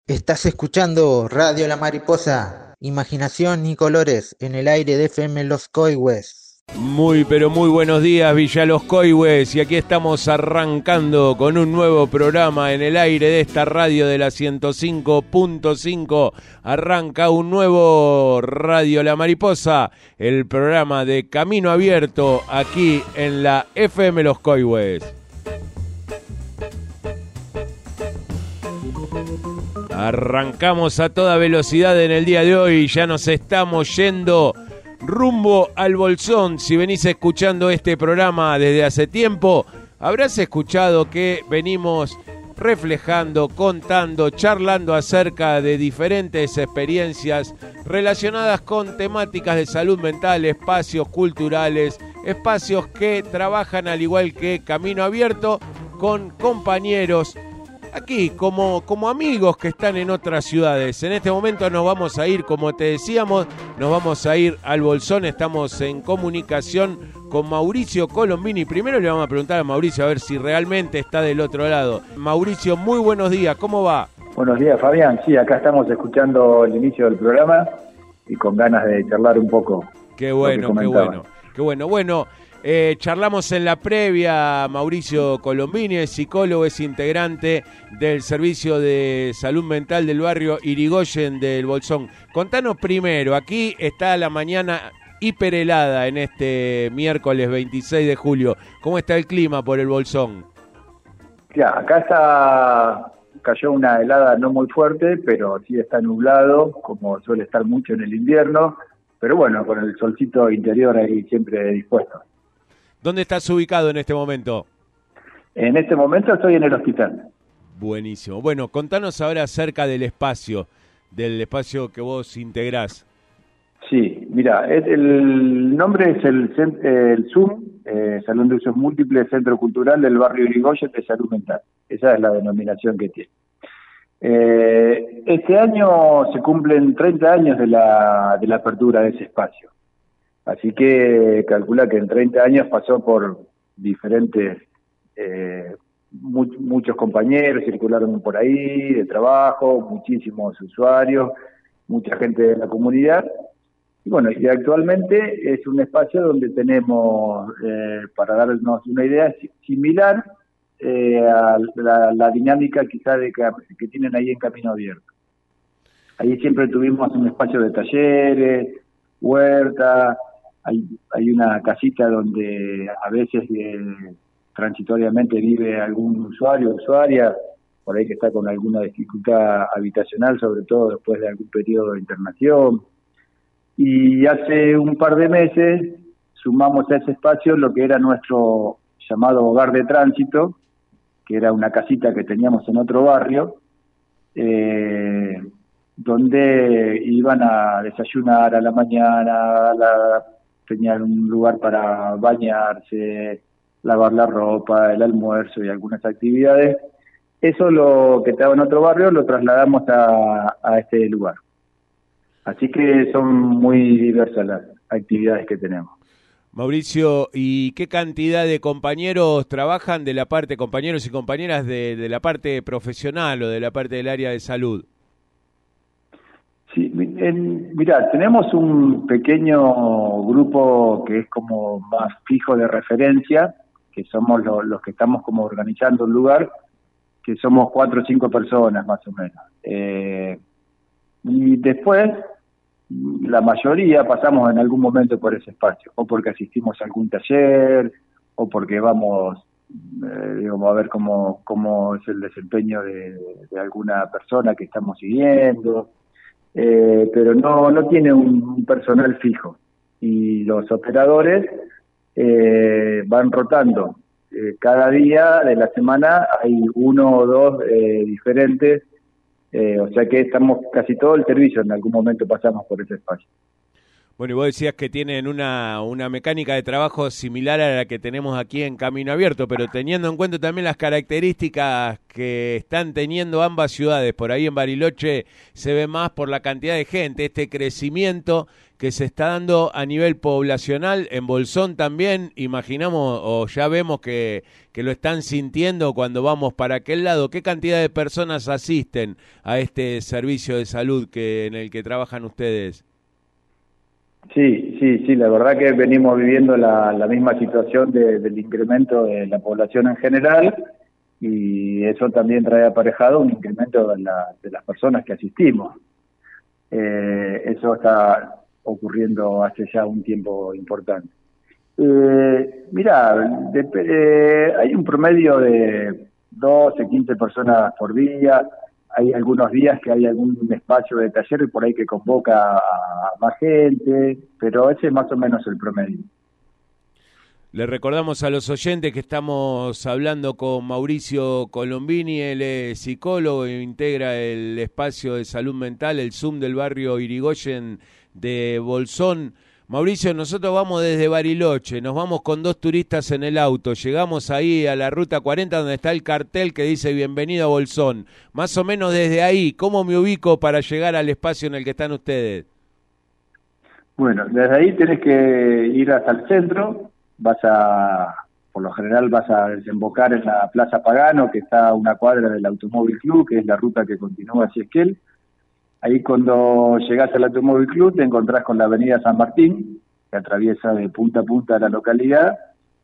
Estás escuchando Radio La Mariposa, imaginación y colores en el aire de FM Los Coihues. Muy pero muy buenos días, Villa Los Coihues, y aquí estamos arrancando con un nuevo programa en el aire de esta radio de la 105.5. Arranca un nuevo Radio La Mariposa, el programa de Camino Abierto aquí en la FM Los Coihues. Arrancamos a toda velocidad en el día de hoy, ya nos estamos yendo rumbo al Bolsón. Si venís escuchando este programa desde hace tiempo, habrás escuchado que venimos reflejando, contando, charlando acerca de diferentes experiencias relacionadas con temáticas de salud mental, espacios culturales, espacios que trabajan al igual que Camino Abierto con compañeros aquí como amigos que están en otras ciudades. En este momento nos vamos a ir, como te decíamos, nos vamos a ir al Bolsón. Estamos en comunicación con Mauricio Colombini. Primero le vamos a preguntar a Mauricio a ver si realmente está del otro lado. Mauricio, muy buenos días, ¿cómo va? Buenos días, Fabián. Sí, acá estamos escuchando el inicio del programa y con ganas de charlar un poco. Qué bueno, qué bueno, qué bueno. Bueno, charlamos en la previa. Mauricio Colombini es psicólogo, es integrante del Servicio de Salud Mental del barrio Irigoyen del Bolsón. Contanos primero, aquí está la mañana hiperhelada en este miércoles 26 de julio. ¿Cómo está el clima por el Bolsón? Ya, acá cayó una helada no muy fuerte, pero sí está nublado, como suele estar mucho en el invierno, pero bueno, con el solcito interior ahí siempre dispuesto. ¿Dónde estás ubicado en este momento? En este momento estoy en el hospital. Buenísimo. Bueno, contanos ahora acerca del espacio que vos integrás. Sí, mira, el nombre es el SUM, Salón de Usos Múltiples, Centro Cultural del Barrio Irigoyen de Salud Mental. Esa es la denominación que tiene. Este año se cumplen 30 años de la apertura de ese espacio. Así que calcula que en 30 años pasó por diferentes, muchos compañeros circularon por ahí de trabajo, muchísimos usuarios, mucha gente de la comunidad. Y bueno, y actualmente es un espacio donde tenemos, para darnos una idea, similar a la dinámica quizá que tienen ahí en Camino Abierto. Ahí siempre tuvimos un espacio de talleres, huerta. Hay una casita donde a veces transitoriamente vive algún usuario o usuaria, por ahí que está con alguna dificultad habitacional, sobre todo después de algún periodo de internación. Y hace un par de meses sumamos a ese espacio lo que era nuestro llamado hogar de tránsito, que era una casita que teníamos en otro barrio, donde iban a desayunar a la mañana, tenían un lugar para bañarse, lavar la ropa, el almuerzo y algunas actividades. Eso lo que estaba en otro barrio lo trasladamos a este lugar. Así que son muy diversas las actividades que tenemos. Mauricio, ¿y qué cantidad de compañeros trabajan de la parte, compañeros y compañeras de la parte profesional o de la parte del área de salud? Sí, mirá, tenemos un pequeño grupo que es como más fijo de referencia, que somos los que estamos como organizando el lugar, que somos 4 o 5 personas más o menos. Y después, la mayoría pasamos en algún momento por ese espacio, o porque asistimos a algún taller, o porque vamos, digamos, a ver cómo es el desempeño de alguna persona que estamos siguiendo. Pero no tiene un personal fijo y los operadores van rotando. Cada día de la semana hay uno o dos diferentes, o sea que estamos casi todo el servicio, en algún momento pasamos por ese espacio. Bueno, y vos decías que tienen una mecánica de trabajo similar a la que tenemos aquí en Camino Abierto, pero teniendo en cuenta también las características que están teniendo ambas ciudades. Por ahí en Bariloche se ve más por la cantidad de gente, este crecimiento que se está dando a nivel poblacional. En Bolsón también, imaginamos o ya vemos que lo están sintiendo cuando vamos para aquel lado. ¿Qué cantidad de personas asisten a este servicio de salud en el que trabajan ustedes? Sí, la verdad que venimos viviendo la misma situación del incremento de la población en general, y eso también trae aparejado un incremento de las personas que asistimos. Eso está ocurriendo hace ya un tiempo importante. Mirá, hay un promedio de 12, 15 personas por día. Hay algunos días que hay algún espacio de taller y por ahí que convoca a más gente, pero ese es más o menos el promedio. Le recordamos a los oyentes que estamos hablando con Mauricio Colombini. Él es psicólogo e integra el espacio de salud mental, el Zoom del barrio Irigoyen de Bolsón. Mauricio, nosotros vamos desde Bariloche, nos vamos con 2 turistas en el auto, llegamos ahí a la ruta 40 donde está el cartel que dice bienvenido a Bolsón. Más o menos desde ahí, ¿cómo me ubico para llegar al espacio en el que están ustedes? Bueno, desde ahí tenés que ir hasta el centro, por lo general vas a desembocar en la Plaza Pagano, que está a una cuadra del Automóvil Club, que es la ruta que continúa hacia Esquel. Ahí cuando llegás al Automóvil Club te encontrás con la avenida San Martín, que atraviesa de punta a punta la localidad,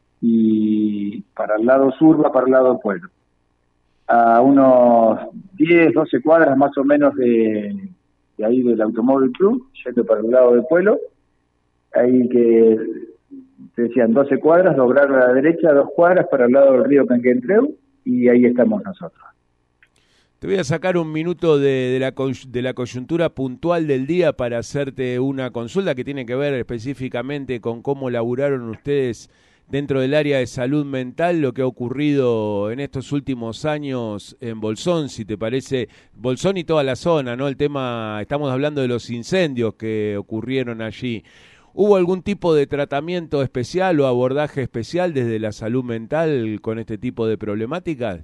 y para el lado sur va para el lado del pueblo. A unos 10, 12 cuadras más o menos de ahí del Automóvil Club, yendo para el lado del pueblo, ahí que te decían 12 cuadras, doblar a la derecha 2 cuadras para el lado del río Canquentreu, y ahí estamos nosotros. Te voy a sacar un minuto de la coyuntura puntual del día para hacerte una consulta que tiene que ver específicamente con cómo laburaron ustedes dentro del área de salud mental, lo que ha ocurrido en estos últimos años en Bolsón, si te parece, Bolsón y toda la zona, ¿no? El tema, estamos hablando de los incendios que ocurrieron allí. ¿Hubo algún tipo de tratamiento especial o abordaje especial desde la salud mental con este tipo de problemáticas?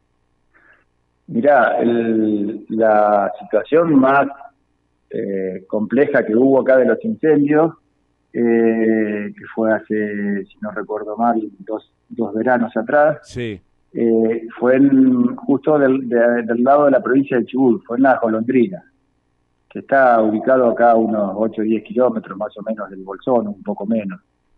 Mirá, la situación más compleja que hubo acá de los incendios, que fue hace, si no recuerdo mal, dos veranos atrás, sí. Fue justo del lado de la provincia de Chubut, fue en la Golondrina, que está ubicado acá a unos 8 o 10 kilómetros más o menos del Bolsón, un poco menos.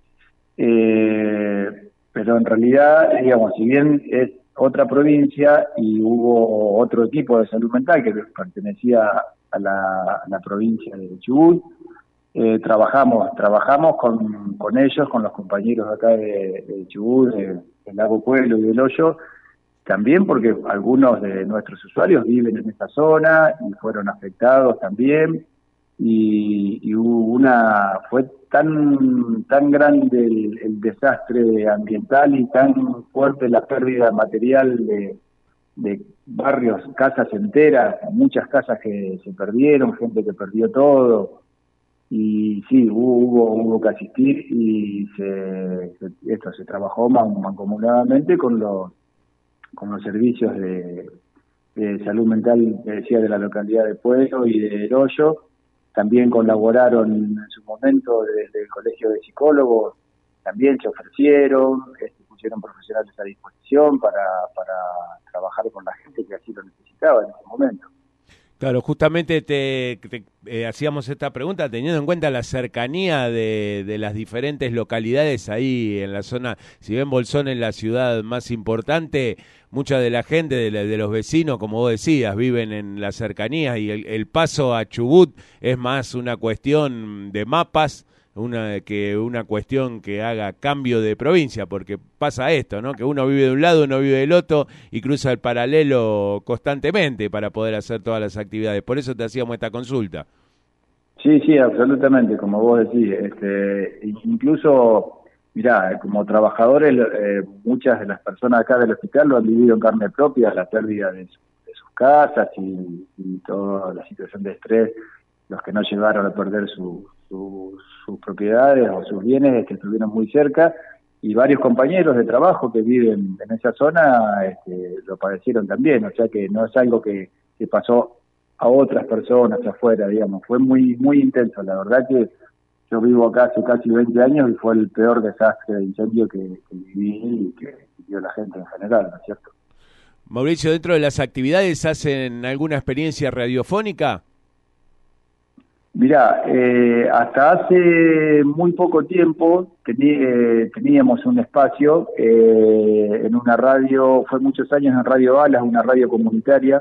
Pero en realidad, digamos, si bien es otra provincia y hubo otro tipo de salud mental que pertenecía a la provincia de Chubut, trabajamos con ellos, con los compañeros acá de Chubut, del Lago Pueblo y del Hoyo, también porque algunos de nuestros usuarios viven en esta zona y fueron afectados también, y hubo fue tan grande el desastre ambiental y tan fuerte la pérdida material de barrios, casas enteras, muchas casas que se perdieron, gente que perdió todo, y sí, hubo que asistir, y esto se trabajó mancomunadamente con los servicios de salud mental, decía, de la localidad de Pueblo y de Hoyo. También colaboraron en su momento desde el Colegio de Psicólogos, también se ofrecieron, pusieron profesionales a disposición para trabajar con la gente que así lo necesitaba en ese momento. Claro, justamente hacíamos esta pregunta teniendo en cuenta la cercanía de las diferentes localidades ahí en la zona. Si bien Bolsón es la ciudad más importante, mucha de la gente, de los vecinos, como vos decías, viven en la cercanía, y el paso a Chubut es más una cuestión de mapas, una cuestión que haga cambio de provincia, porque pasa esto, ¿no? Que uno vive de un lado, uno vive del otro y cruza el paralelo constantemente para poder hacer todas las actividades. Por eso te hacíamos esta consulta. Sí, absolutamente, como vos decís. Incluso, mirá, como trabajadores, muchas de las personas acá del hospital lo han vivido en carne propia, la pérdida de sus casas y toda la situación de estrés, los que no llegaron a perder sus sus propiedades o sus bienes estuvieron muy cerca, y varios compañeros de trabajo que viven en esa zona lo padecieron también, o sea que no es algo que pasó a otras personas afuera, digamos, fue muy muy intenso. La verdad que yo vivo acá hace casi 20 años y fue el peor desastre de incendio que viví y que vivió la gente en general, ¿no es cierto? Mauricio, dentro de las actividades, ¿hacen alguna experiencia radiofónica? Mirá, hasta hace muy poco tiempo teníamos un espacio en una radio, fue muchos años en Radio Alas, una radio comunitaria,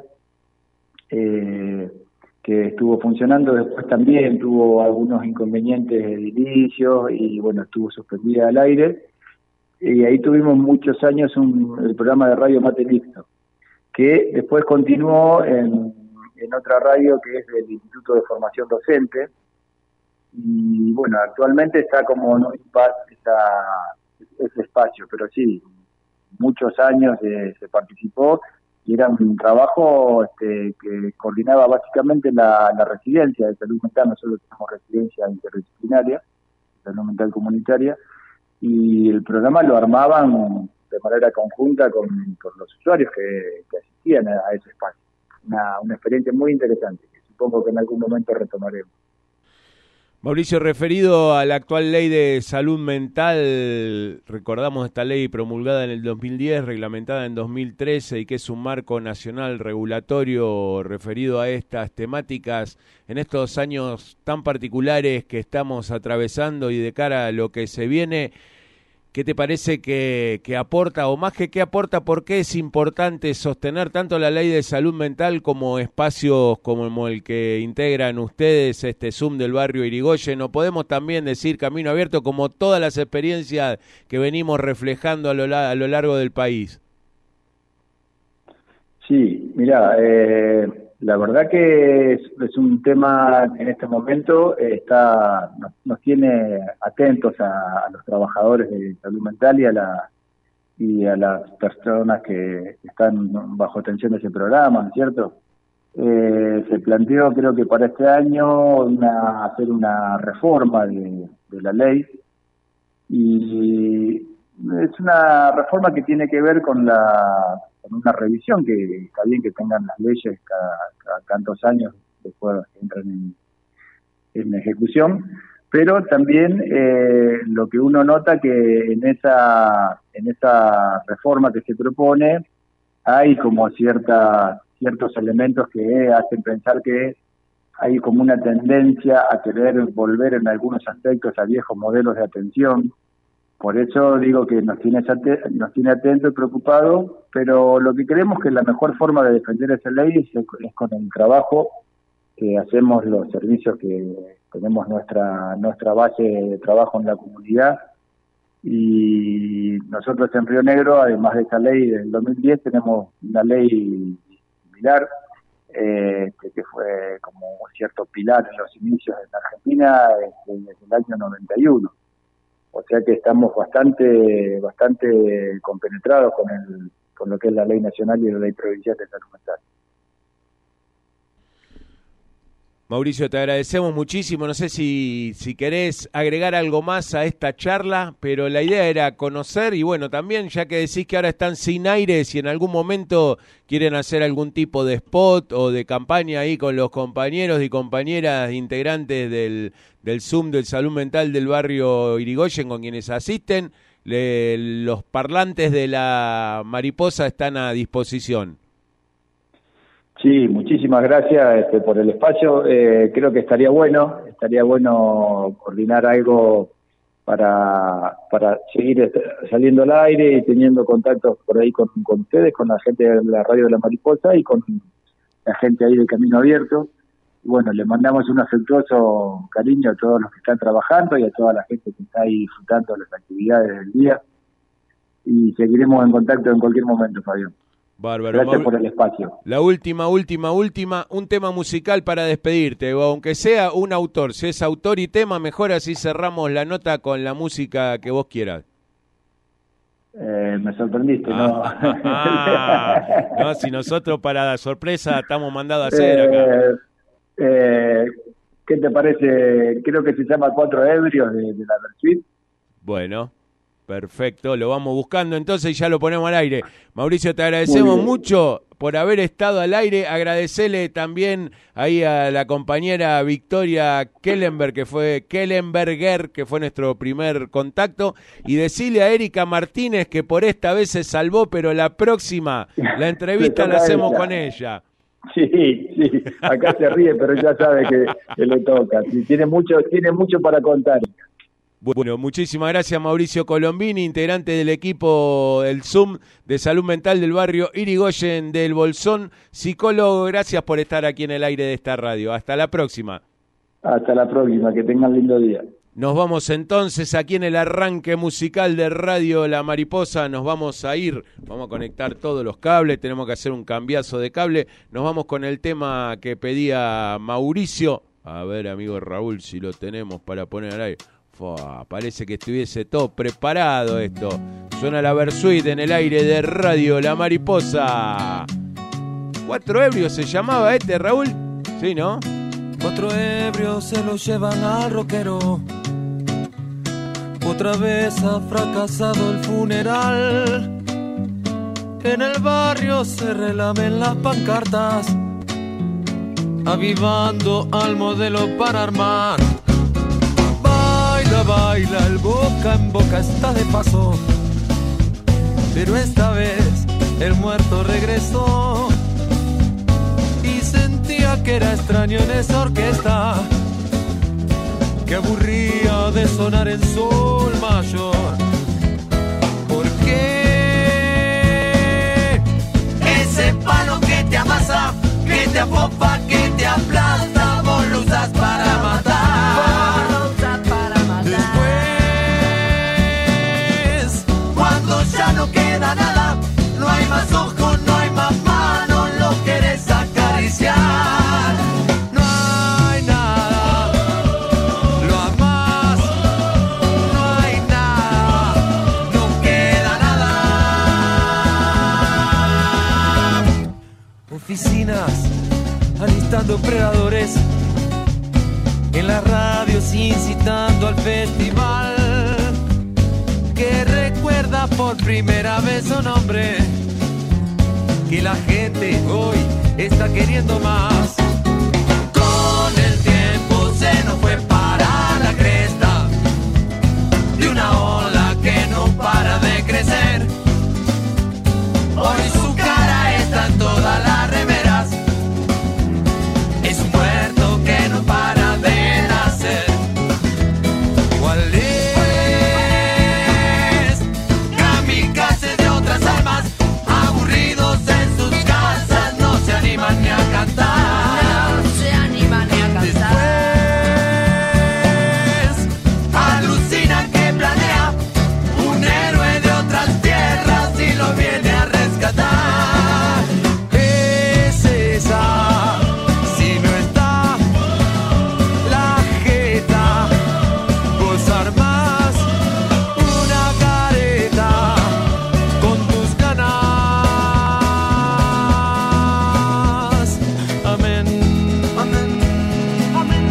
que estuvo funcionando. Después también tuvo algunos inconvenientes de inicio y bueno, estuvo suspendida al aire, y ahí tuvimos muchos años el programa de Radio Mate Mixto, que después continuó en otra radio que es del Instituto de Formación Docente, y bueno, actualmente está como en un impasse ese espacio, pero sí, muchos años se participó, y era un trabajo que coordinaba básicamente la residencia de salud mental. Nosotros tenemos residencia interdisciplinaria, salud mental comunitaria, y el programa lo armaban de manera conjunta con los usuarios que asistían a ese espacio. Una experiencia muy interesante, que supongo que en algún momento retomaremos. Mauricio, referido a la actual ley de salud mental, recordamos esta ley promulgada en el 2010, reglamentada en 2013 y que es un marco nacional regulatorio referido a estas temáticas en estos años tan particulares que estamos atravesando y de cara a lo que se viene. ¿Qué te parece que aporta, o más que qué aporta, por qué es importante sostener tanto la ley de salud mental como espacios como el que integran ustedes, este Zoom del barrio Irigoyen? ¿No podemos también decir Camino Abierto, como todas las experiencias que venimos reflejando a lo largo del país? Sí, mirá, la verdad que es un tema en este momento nos tiene atentos a los trabajadores de salud mental y a las personas que están bajo atención de ese programa, ¿no es cierto? Se planteó, creo que para este año, hacer una reforma de la ley, y es una reforma que tiene que ver con una revisión, que está bien que tengan las leyes cada tantos años después que entran en ejecución, pero también lo que uno nota que en esa reforma que se propone hay como ciertos elementos que hacen pensar que hay como una tendencia a querer volver en algunos aspectos a viejos modelos de atención. Por eso digo que nos tiene atento y preocupado, pero lo que creemos que la mejor forma de defender esa ley es con el trabajo que hacemos, los servicios que tenemos, nuestra base de trabajo en la comunidad. Y nosotros en Río Negro, además de esa ley del 2010, tenemos una ley similar, que fue como un cierto pilar en los inicios en Argentina desde el año 91. O sea que estamos bastante compenetrados con lo que es la ley nacional y la ley provincial de salud mental. Mauricio, te agradecemos muchísimo. No sé si querés agregar algo más a esta charla, pero la idea era conocer y bueno, también ya que decís que ahora están sin aire, si en algún momento quieren hacer algún tipo de spot o de campaña ahí con los compañeros y compañeras integrantes del Zoom del Salud Mental del barrio Irigoyen con quienes asisten, los parlantes de la Mariposa están a disposición. Sí, muchísimas gracias por el espacio. Creo que estaría bueno coordinar algo para seguir saliendo al aire y teniendo contactos por ahí con ustedes, con la gente de la radio de la Mariposa y con la gente ahí del Camino Abierto. Bueno, le mandamos un afectuoso cariño a todos los que están trabajando y a toda la gente que está ahí disfrutando de las actividades del día. Y seguiremos en contacto en cualquier momento, Fabián. Bárbaro. Gracias por el espacio. La última, un tema musical para despedirte, o aunque sea un autor, si es autor y tema, mejor así cerramos la nota con la música que vos quieras. Me sorprendiste, ¿no? No, si nosotros para la sorpresa estamos mandados a hacer acá. ¿Qué te parece? Creo que se llama Cuatro Ebrios de la Versuit. Bueno, perfecto, lo vamos buscando entonces y ya lo ponemos al aire. Mauricio, te agradecemos mucho por haber estado al aire. Agradecerle también ahí a la compañera Victoria Kellenberger, que fue nuestro primer contacto, y decirle a Erika Martínez que por esta vez se salvó, pero la próxima, la entrevista la hacemos con ella. Sí, acá se ríe, pero ya sabe que le toca. Sí, tiene mucho para contar. Bueno, muchísimas gracias Mauricio Colombini, integrante del equipo del Zoom de Salud Mental del barrio Irigoyen del Bolsón, psicólogo. Gracias por estar aquí en el aire de esta radio. Hasta la próxima. Hasta la próxima, que tengan lindo día. Nos vamos entonces aquí en el arranque musical de Radio La Mariposa. Nos vamos a ir, vamos a conectar todos los cables, tenemos que hacer un cambiazo de cable. Nos vamos con el tema que pedía Mauricio. A ver, amigo Raúl, si lo tenemos para poner al aire. Parece que estuviese todo preparado esto. Suena la Versuit en el aire de Radio La Mariposa. Cuatro Ebrios se llamaba Raúl. Sí, ¿no? Cuatro ebrios se lo llevan al rockero. Otra vez ha fracasado el funeral. En el barrio se relamen las pancartas, avivando al modelo para armar. Baila, baila, el boca en boca está de paso, pero esta vez el muerto regresó y sentía que era extraño en esa orquesta que aburría de sonar en sol mayor. ¿Por qué? Ese palo que te amasa, que te apopa, que te aplasta, vos lo usas para matar. Después, cuando ya no queda nada, no hay más ojos, no hay más manos, lo querés acariciar. Oficinas alistando predadores, en las radios incitando al festival que recuerda por primera vez su nombre, que la gente hoy está queriendo más. Con el tiempo se nos fue para la cresta de una ola que no para de crecer. Hoy su cara está en todas las remeras, es un muerto que no para de nacer. ¿Cuál es? Kamikaze de otras almas, aburridos en sus casas, no se animan ni a cantar. No se animan ni a cantar. Después alucinan que planea un héroe de otras tierras y lo viene a rescatar. Es esa, si no está la jeta, vos armás una careta con tus ganas. Amén, amén, amén.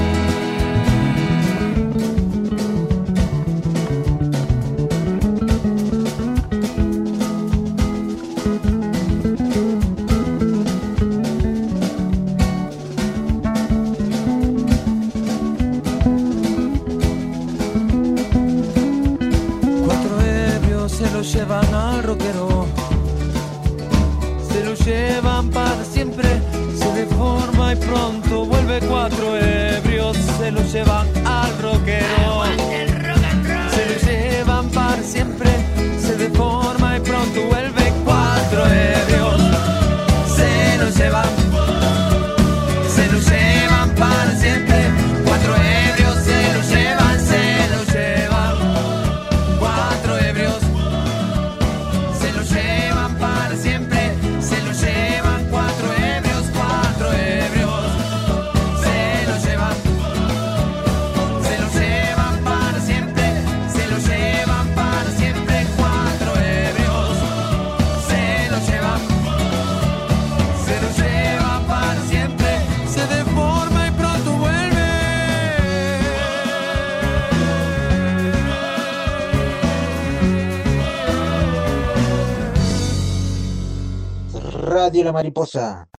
Cuatro ebrios se lo llevan al rockero, se lo llevan para siempre, se deforma y pronto vuelve. Cuatro ebrios se lo llevan al rockero, se lo llevan para siempre, se deforma y pronto vuelve. Cuatro ebrios se lo llevan para siempre. Cuatro ebrios se lo llevan. Cuatro ebrios se lo llevan para siempre, se lo llevan. Cuatro ebrios se lo llevan. Radio La Mariposa.